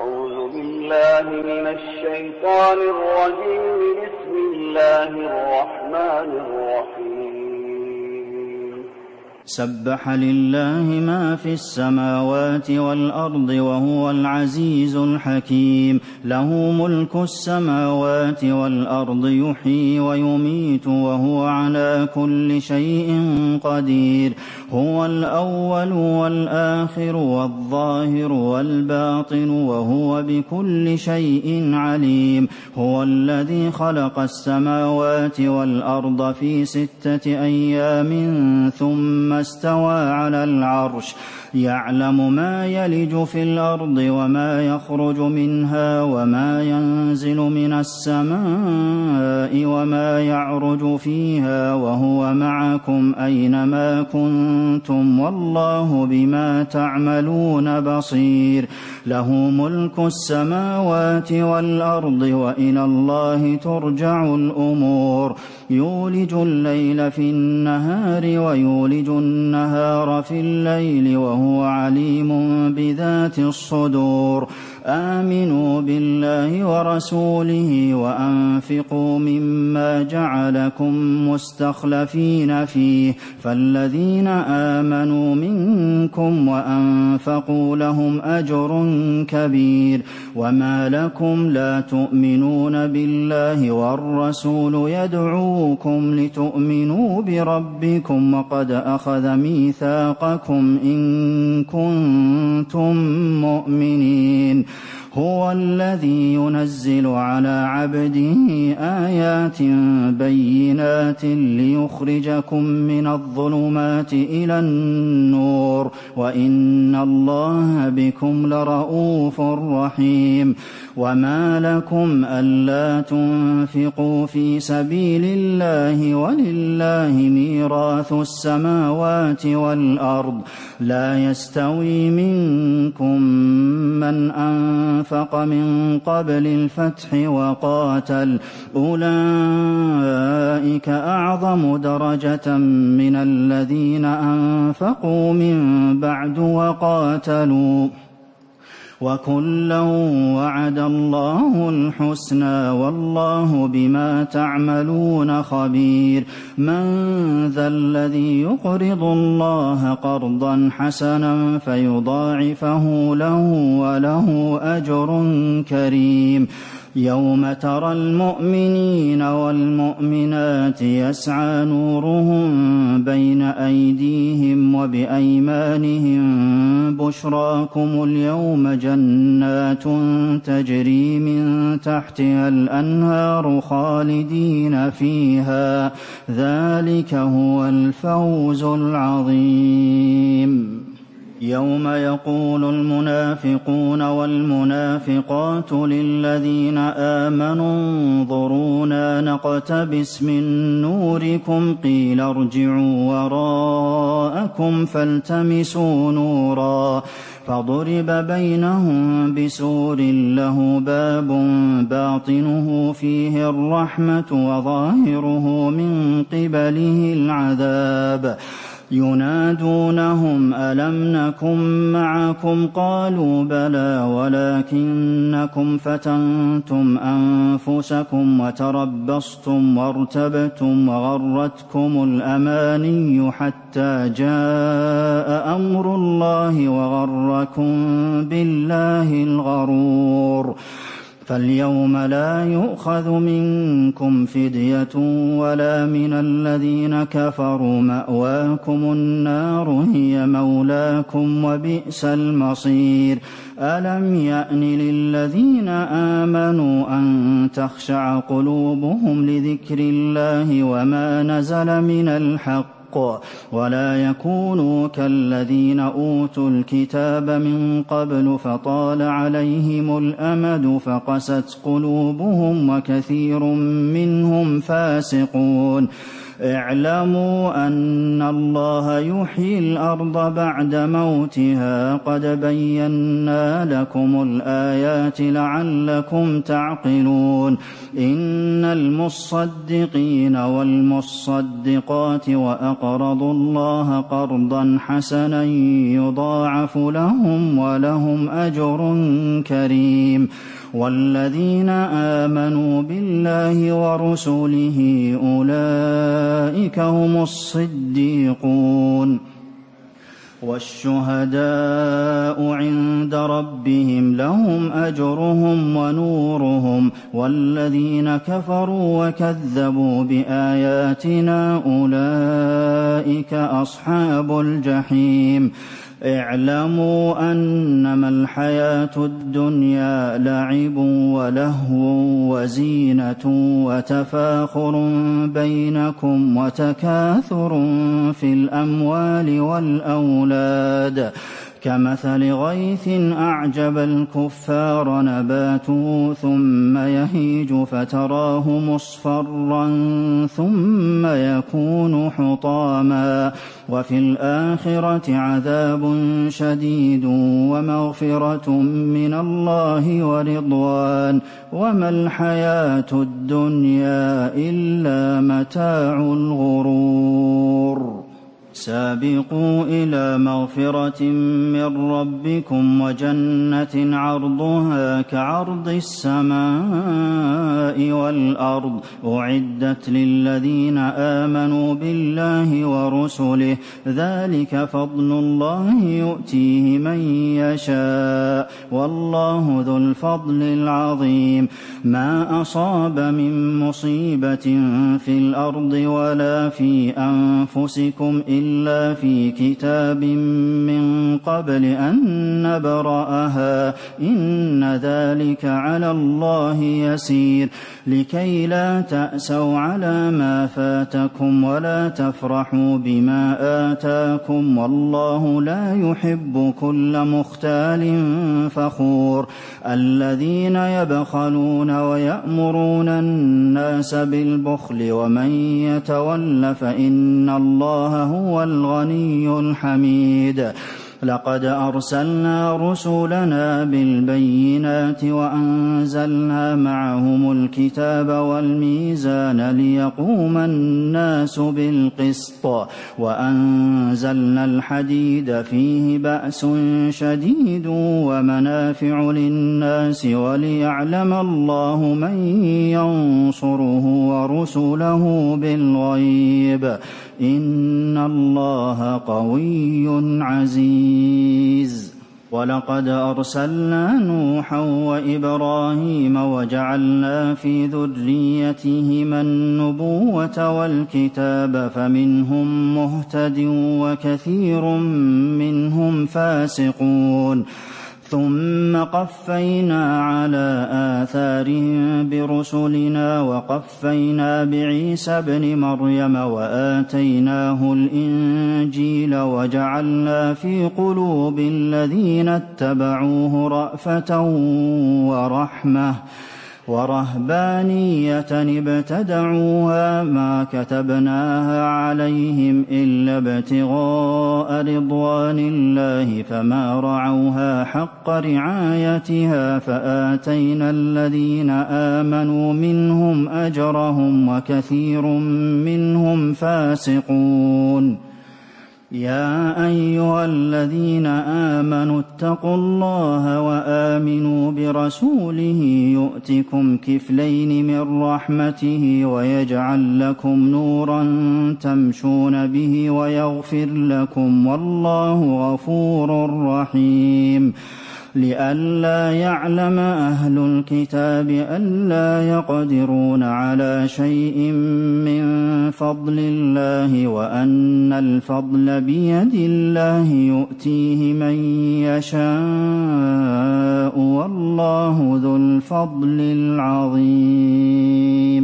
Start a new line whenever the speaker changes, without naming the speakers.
أعوذ بالله من الشيطان الرجيم. بسم الله الرحمن الرحيم.
سبح لله ما في السماوات والأرض وهو العزيز الحكيم. له ملك السماوات والأرض يحيي ويميت وهو على كل شيء قدير. هو الأول والآخر والظاهر والباطن وهو بكل شيء عليم. هو الذي خلق السماوات والأرض في 6 أيام ثم استوى على العرش. يعلم ما يلج في الأرض وما يخرج منها وما ينزل من السماء وما يعرج فيها وهو معكم أينما كنتم والله بما تعملون بصير. له ملك السماوات والأرض وإلى الله ترجع الأمور. يولج الليل في النهار ويولج النهار في الليل وهو عليم بذات الصدور. آمنوا بالله ورسوله وأنفقوا مما جعلكم مستخلفين فيه فالذين آمنوا منكم وأنفقوا لهم أجر كبير. وما لكم لا تؤمنون بالله والرسول يدعوكم لتؤمنوا بربكم وقد أخذ ميثاقكم إن كنتم مؤمنين. هو الذي ينزل على عبده آيات بينات ليخرجكم من الظلمات إلى النور وإن الله بكم لرءوف رحيم. وما لكم ألا تنفقوا في سبيل الله ولله ميراث السماوات والأرض. لا يستوي منكم من أنفق من قبل الفتح وقاتل أولئك أعظم درجة من الذين أنفقوا من بعد وقاتلوا وكلا وعد الله الحسنى والله بما تعملون خبير. من ذا الذي يقرض الله قرضا حسنا فيضاعفه له وله أجر كريم. يوم ترى المؤمنين والمؤمنات يسعى نورهم بين أيديهم وبأيمانهم بشراكم اليوم جنات تجري من تحتها الأنهار خالدين فيها ذلك هو الفوز العظيم. يوم يقول المنافقون والمنافقات للذين آمنوا انظرونا نقتبس من نوركم قيل ارجعوا وراءكم فالتمسوا نورا فضرب بينهم بسور له باب باطنه فيه الرحمة وظاهره من قبله العذاب. ينادونهم ألم نكن معكم قالوا بلى ولكنكم فتنتم أنفسكم وتربصتم وارتبتم وغرتكم الأماني حتى جاء أمر الله وغركم بالله الغرور. فاليوم لا يؤخذ منكم فدية ولا من الذين كفروا مأواكم النار هي مولاكم وبئس المصير. ألم يأن للذين آمنوا أن تخشع قلوبهم لذكر الله وما نزل من الحق ولا يكونوا كالذين أوتوا الكتاب من قبل فطال عليهم الأمد فقست قلوبهم وكثير منهم فاسقون. اعلموا أن الله يحيي الأرض بعد موتها قد بينا لكم الآيات لعلكم تعقلون إن المصدقين والمصدقات وأقرضوا الله قرضا حسنا يضاعف لهم ولهم أجر كريم والذين آمنوا بالله ورسله أولئك هم الصديقون والشهداء عند ربهم لهم أجرهم ونورهم والذين كفروا وكذبوا بآياتنا أولئك أصحاب الجحيم اعلموا أنما الحياة الدنيا لعب ولهو وزينة وتفاخر بينكم وتكاثر في الأموال والأولاد كمثل غيث أعجب الكفار نباته ثم يهيج فتراه مصفرا ثم يكون حطاما وفي الآخرة عذاب شديد ومغفرة من الله ورضوان وما الحياة الدنيا إلا متاع الغرور سابقوا إلى مغفرة من ربكم وجنة عرضها كعرض السماء والأرض أعدت للذين آمنوا بالله ورسله ذلك فضل الله يؤتيه من يشاء والله ذو الفضل العظيم ما أصاب من مصيبة في الأرض ولا في أنفسكم إلا في كتاب من قبل أن نبرأها إن ذلك على الله يسير لكي لا تأسوا على ما فاتكم ولا تفرحوا بما آتاكم والله لا يحب كل مختال فخور الذين يبخلون ويأمرون الناس بالبخل ومن يتول فإن الله هو الغني الحميد لقد أرسلنا رسلنا بالبينات وأنزلنا معهم الكتاب والميزان ليقوم الناس بالقسط وأنزلنا الحديد فيه بأس شديد ومنافع للناس وليعلم الله من ينصره ورسله بالغيب إن الله قوي عزيز ولقد أرسلنا نوحا وإبراهيم وجعلنا في ذريتهما النبوة والكتاب فمنهم مهتد وكثير منهم فاسقون ثم قفينا على آثارهم برسلنا وقفينا بعيسى ابن مريم وآتيناه الإنجيل وجعلنا في قلوب الذين اتبعوه رأفة ورحمة ورهبانية ابتدعوها ما كتبناها عليهم إلا ابتغاء رضوان الله فما رعوها حق رعايتها فآتينا الذين آمنوا منهم أجرهم وكثير منهم فاسقون يا أيها الذين آمنوا اتقوا الله وآمنوا برسوله يؤتكم كفلين من رحمته ويجعل لكم نورا تمشون به ويغفر لكم والله غفور رحيم لئلا يعلم أهل الكتاب ألا يقدرون على شيء من فضل الله وأن الفضل بيد الله يؤتيه من يشاء والله ذو الفضل العظيم